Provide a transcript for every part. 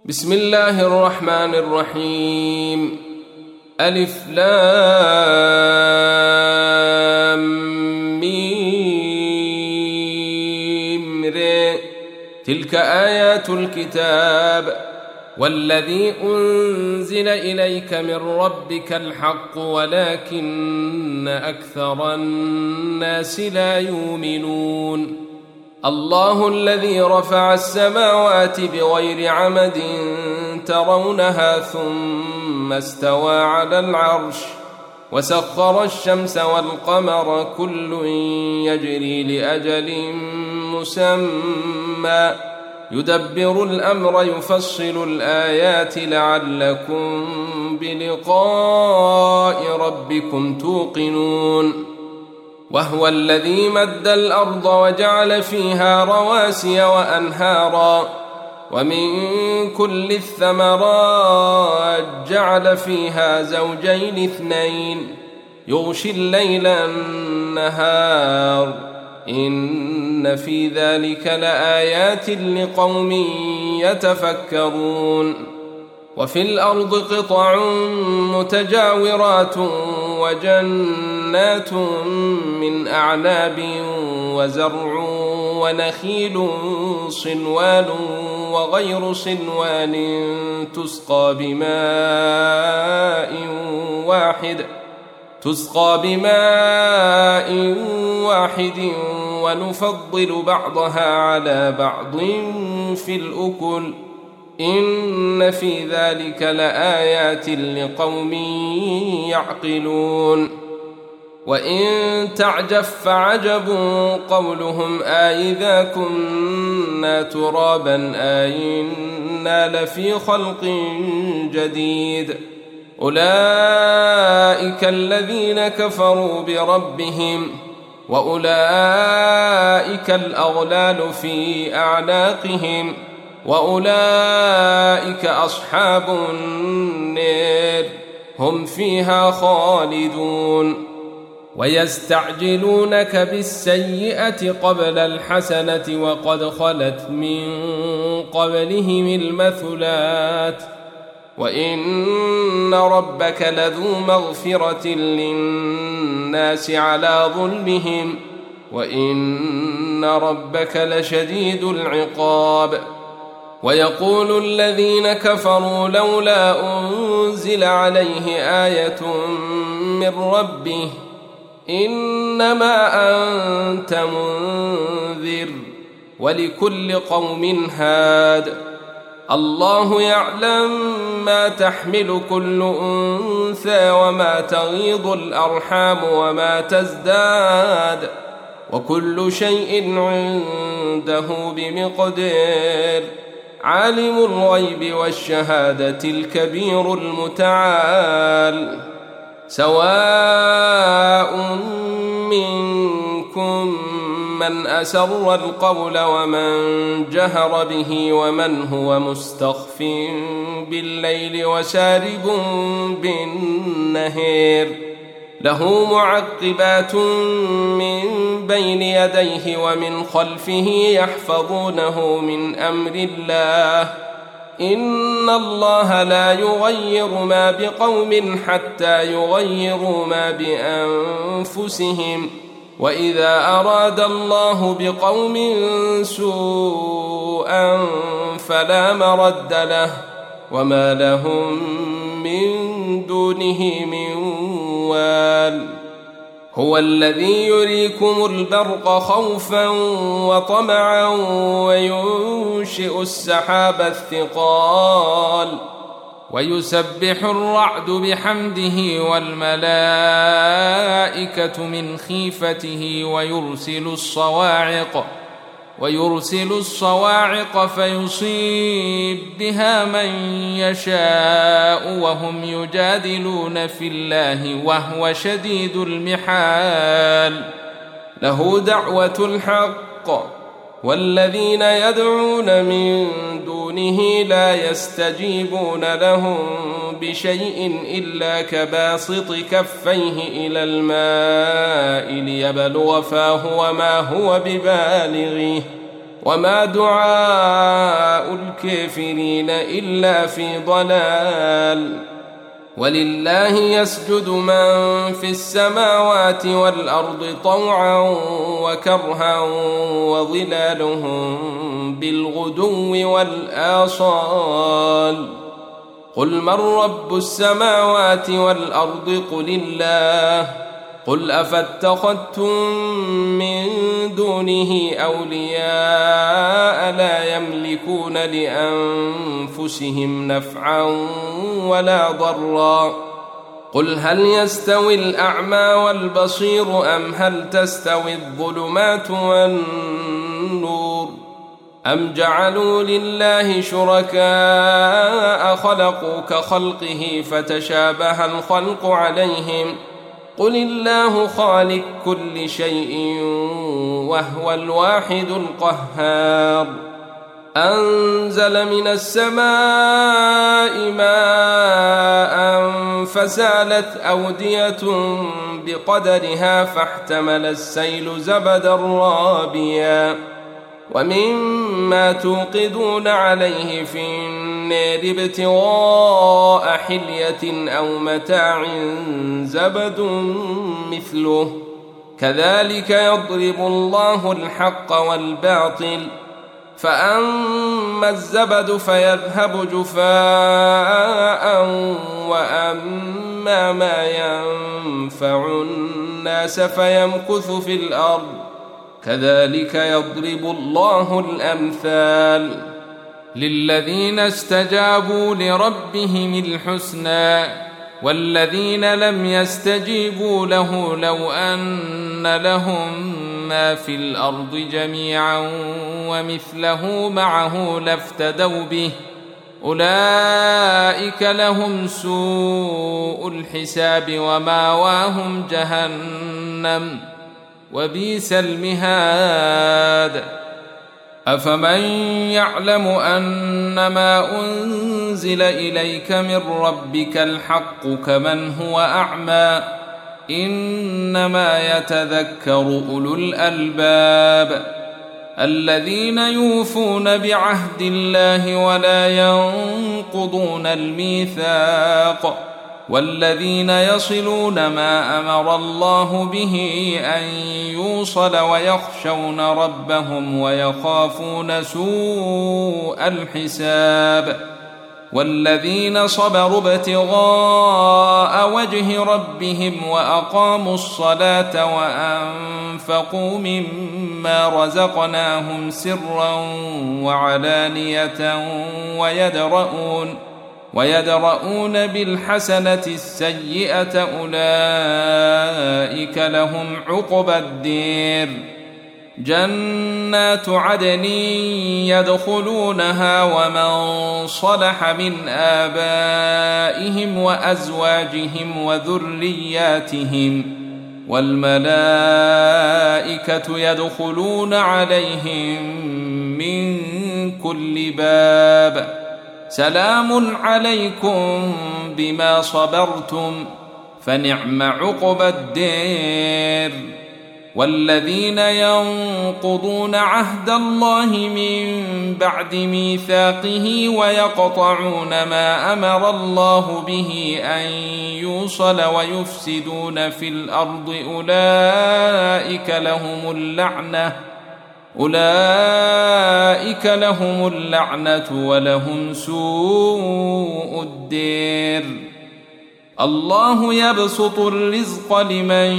بسم الله الرحمن الرحيم. ألف لام ميم ر. تلك آيات الكتاب والذي أنزل إليك من ربك الحق ولكن أكثر الناس لا يؤمنون. الله الذي رفع السماوات بغير عمد ترونها ثم استوى على العرش وسخر الشمس والقمر كل يجري لأجل مسمى يدبر الأمر يفصل الآيات لعلكم بلقاء ربكم توقنون. وهو الذي مد الأرض وجعل فيها رواسي وأنهارا ومن كل الثمرات جعل فيها زوجين اثنين يغشي الليل النهار إن في ذلك لآيات لقوم يتفكرون. وفي الأرض قطع متجاورات وجنات من أعناب وزرع ونخيل صنوان وغير صنوان تسقى بماء واحد ونفضل بعضها على بعض في الأكل إن في ذلك لآيات لقوم يعقلون. وإن تعجب فعجب قولهم أإذا كنا ترابا أإنا لفي خلق جديد أولئك الذين كفروا بربهم وأولئك الأغلال في أعناقهم وأولئك أصحاب النار هم فيها خالدون. ويستعجلونك بالسيئة قبل الحسنة وقد خلت من قبلهم المثلات وإن ربك لذو مغفرة للناس على ظلمهم وإن ربك لشديد العقاب. ويقول الذين كفروا لولا أنزل عليه آية من ربه إنما أنت منذر ولكل قوم هاد الله يعلم ما تحمل كل أنثى وما تغيض الأرحام وما تزداد وكل شيء عنده بمقدار. عالم الغيب والشهادة الكبير المتعال. سواء منكم من أسر القول ومن جهر به ومن هو مستخف بالليل وسارب بالنهار له معقبات من بين يديه ومن خلفه يحفظونه من أمر الله إن الله لا يغير ما بقوم حتى يغيروا ما بأنفسهم وإذا أراد الله بقوم سوءا فلا مرد له وما لهم من دونه من وال. هو الذي يريكم البرق خوفا وطمعا وينشئ السحاب الثقال ويسبح الرعد بحمده والملائكة من خيفته ويرسل الصواعق فيصيب بها من يشاء وهم يجادلون في الله وهو شديد المحال. له دعوة الحق والذين يدعون من دونه لا يستجيبون لهم بشيء إلا كباسط كفيه إلى الماء ليبلغ فاه وما هو ببالغه وما دعاء الكافرين إلا في ضلال. ولله يسجد من في السماوات والأرض طوعا وكرها وظلالهم بالغدو والآصال. قل من رب السماوات والأرض قل الله. قل أفاتخذتم من دونه أولياء لا يملكون لأنفسهم نفعا ولا ضرا. قل هل يستوي الأعمى والبصير أم هل تستوي الظلمات والنور أم جعلوا لله شركاء خلقوا كخلقه فتشابه الخلق عليهم. قل الله خالق كل شيء وهو الواحد القهار. أنزل من السماء ماء فسالت أودية بقدرها فاحتمل السيل زبدا رابيا ومما توقدون عليه في النار ابتغاء حلية أو متاع زبد مثله كذلك يضرب الله الحق والباطل. فأما الزبد فيذهب جفاء وأما ما ينفع الناس فيمكث في الأرض كذلك يضرب الله الأمثال. للذين استجابوا لربهم الحسنى والذين لم يستجيبوا له لو أن لهم ما في الأرض جميعا ومثله معه لافتدوا به أولئك لهم سوء الحساب وماواهم جهنم وبئس المهاد. أفمن يعلم أنما أنزل إليك من ربك الحق كمن هو أعمى إنما يتذكر أولو الألباب الذين يوفون بعهد الله ولا ينقضون الميثاق والذين يصلون ما أمر الله به أن يوصل ويخشون ربهم ويخافون سوء الحساب والذين صبروا ابتغاء وجه ربهم وأقاموا الصلاة وأنفقوا مما رزقناهم سرا وعلانية ويدرؤون بالحسنة السيئة أولئك لهم عقبى الدير. جنات عدن يدخلونها ومن صلح من آبائهم وأزواجهم وذرياتهم والملائكة يدخلون عليهم من كل باب سلام عليكم بما صبرتم فنعم عقبى الدير. والذين ينقضون عهد الله من بعد ميثاقه ويقطعون ما أمر الله به أن يوصل ويفسدون في الأرض أولئك لهم اللعنة ولهم سوء الدير. الله يبسط الرزق لمن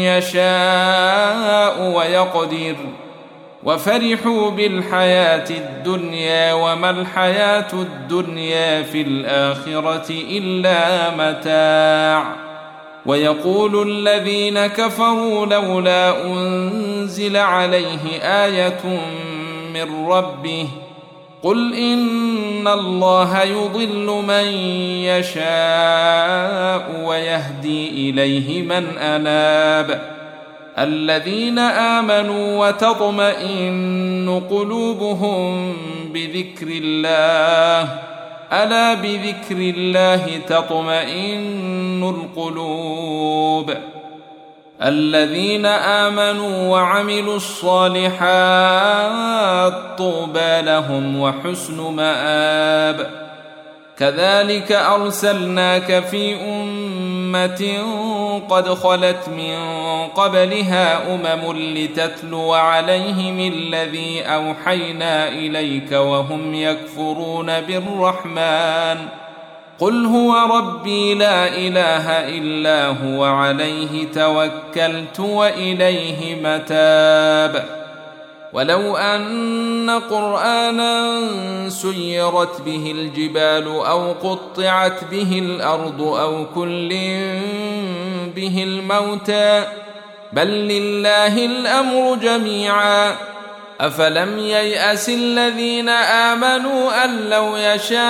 يشاء ويقدر وفرحوا بالحياة الدنيا وما الحياة الدنيا في الآخرة إلا متاع. ويقول الذين كفروا لولا أنزل عليه آية من ربه قل إن الله يضل من يشاء ويهدي إليه من أناب. الذين آمنوا وتطمئن قلوبهم بذكر الله ألا بذكر الله تطمئن القلوب. الذين آمنوا وعملوا الصالحات طوبى لهم وحسن مآب. كذلك أرسلناك في أمة قد خلت من قبلها لتتلو عليهم الذي أوحينا إليك وهم يكفرون بالرحمن. قل هو ربي لا إله إلا هو عليه توكلت وإليه متاب. ولو أن قرآنا سيرت به الجبال أو قطعت به الأرض أو كلم به الموتى بل لله الأمر جميعا. أفلم ييأس الذين آمنوا أن لو يشاء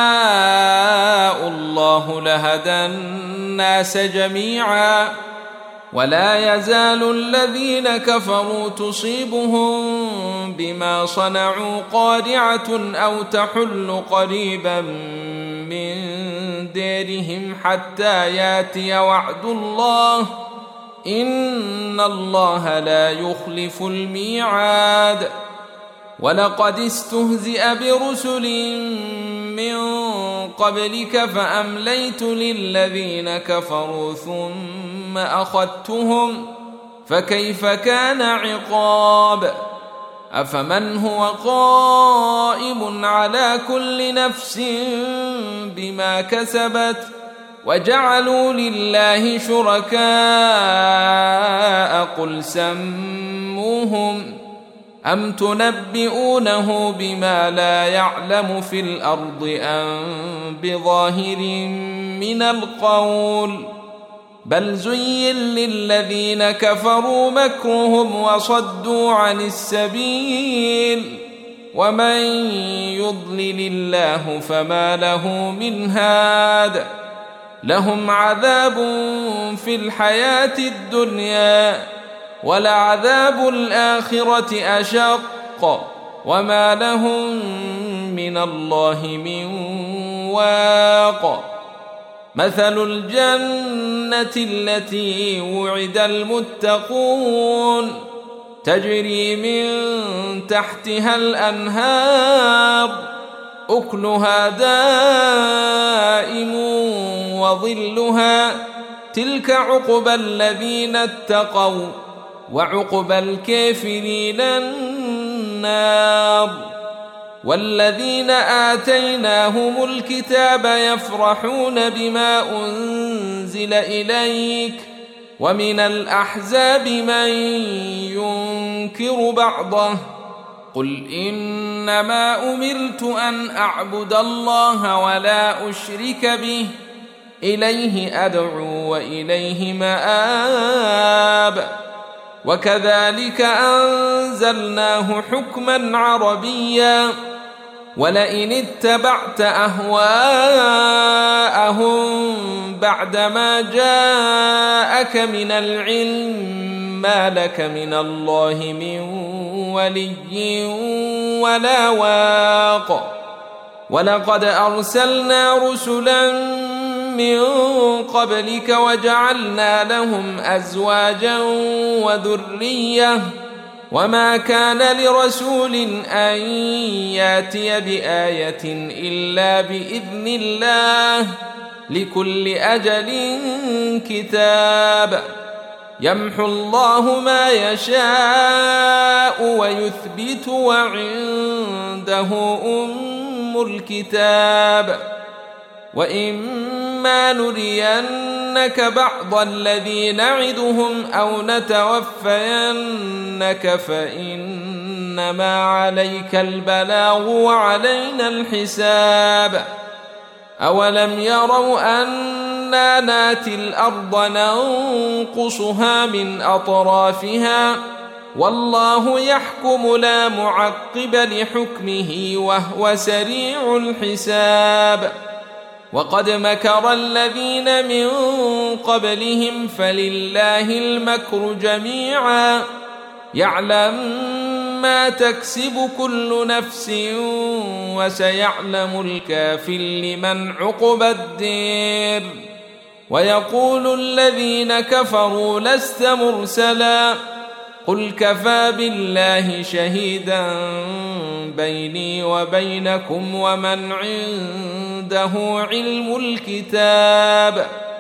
الله لهدى الناس جميعا. ولا يزال الذين كفروا تصيبهم بما صنعوا قارعة أو تحل قريبا من ديرهم حتى ياتي وعد الله إن الله لا يخلف الميعاد. ولقد استهزئ برسل من قبلك فأمليت للذين كفروا ثم أخذتهم فكيف كان عقاب. أفمن هو قائم على كل نفس بما كسبت وجعلوا لله شركاء قل سموهم أم تنبئونه بما لا يعلم في الأرض أم بظاهر من القول بل زين للذين كفروا مكرهم وصدوا عن السبيل ومن يضلل الله فما له من هاد. لهم عذاب في الحياة الدنيا ولعذاب الآخرة أشق وما لهم من الله من واق. مثل الجنة التي وعد المتقون تجري من تحتها الأنهار أكلها دائم وظلها تلك عقبى الذين اتقوا وعقبى الكافرين النار. والذين آتيناهم الكتاب يفرحون بما أنزل إليك ومن الأحزاب من ينكر بعضه قل إنما أمرت أن أعبد الله ولا أشرك به إليه أدعو وإليه مآب. وكذلك أنزلناه حكما عربيا ولئن اتبعت أهواءهم بعدما جاءك من العلم ما لك من الله من ولي ولا واق. ولقد أرسلنا رسلا من قبلك وجعلنا لهم أزواجا وذرية وما كان لرسول أن ياتي بآية إلا بإذن الله لكل أجل كتاب. يمحو الله ما يشاء ويثبت وعنده أم الكتاب. وإما نرينك بعض الذي نعدهم أو نتوفينك فإنما عليك البلاغ وعلينا الحساب. أولم يروا أنا ناتي الأرض ننقصها من أطرافها والله يحكم لا معقب لحكمه وهو سريع الحساب. وقد مكر الذين من قبلهم فلله المكر جميعا يعلم ما تكسب كل نفس وسيعلم الكافر لمن عقبى الدير. ويقول الذين كفروا لست مرسلا قل كفى بالله شهيدا بيني وبينكم ومن عنده علم الكتاب